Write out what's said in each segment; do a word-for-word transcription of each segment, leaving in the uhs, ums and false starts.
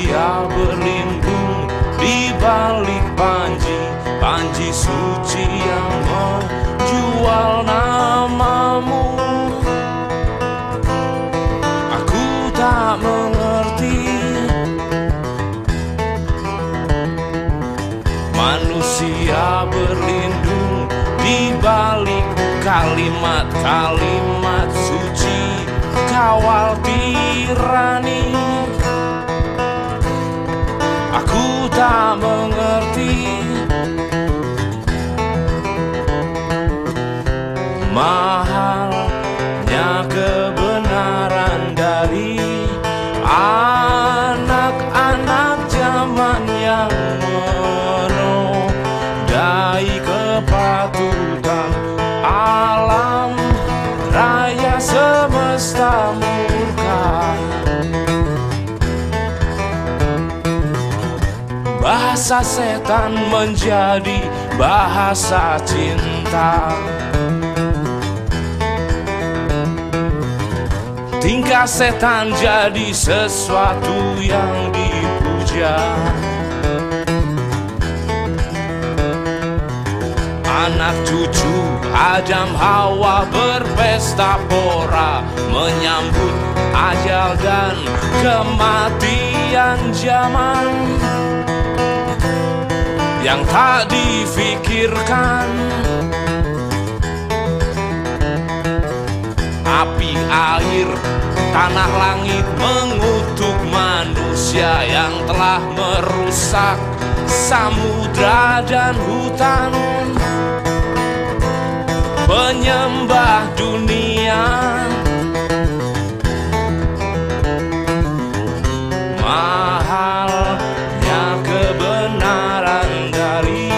Manusia berlindung di balik panji, panji suci yang menjual namamu. Aku tak mengerti, manusia berlindung di balik kalimat-kalimat suci, kawal tirani. Aku tak mengerti, mahalnya kebenaran dari anak-anak zaman yang menodai kepatutan alam raya semesta murka. Bahasa setan menjadi bahasa cinta, tingkah setan jadi sesuatu yang dipuja. Anak cucu Adam Hawa berpesta pora, menyambut ajal dan kematian zaman yang tak difikirkan. Api, air, tanah, langit mengutuk manusia yang telah merusak samudra dan hutan. Penyembah dunia, mahalnya kebenaran dari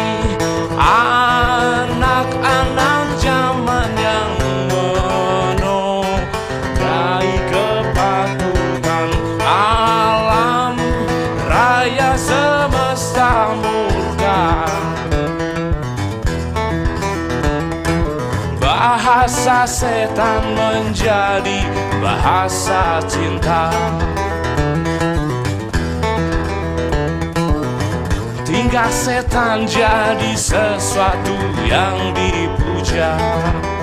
anak-anak zaman yang menodai kepatutan alam raya semesta murka. Bahasa setan menjadi bahasa cinta, tingkah setan jadi sesuatu yang dipuja.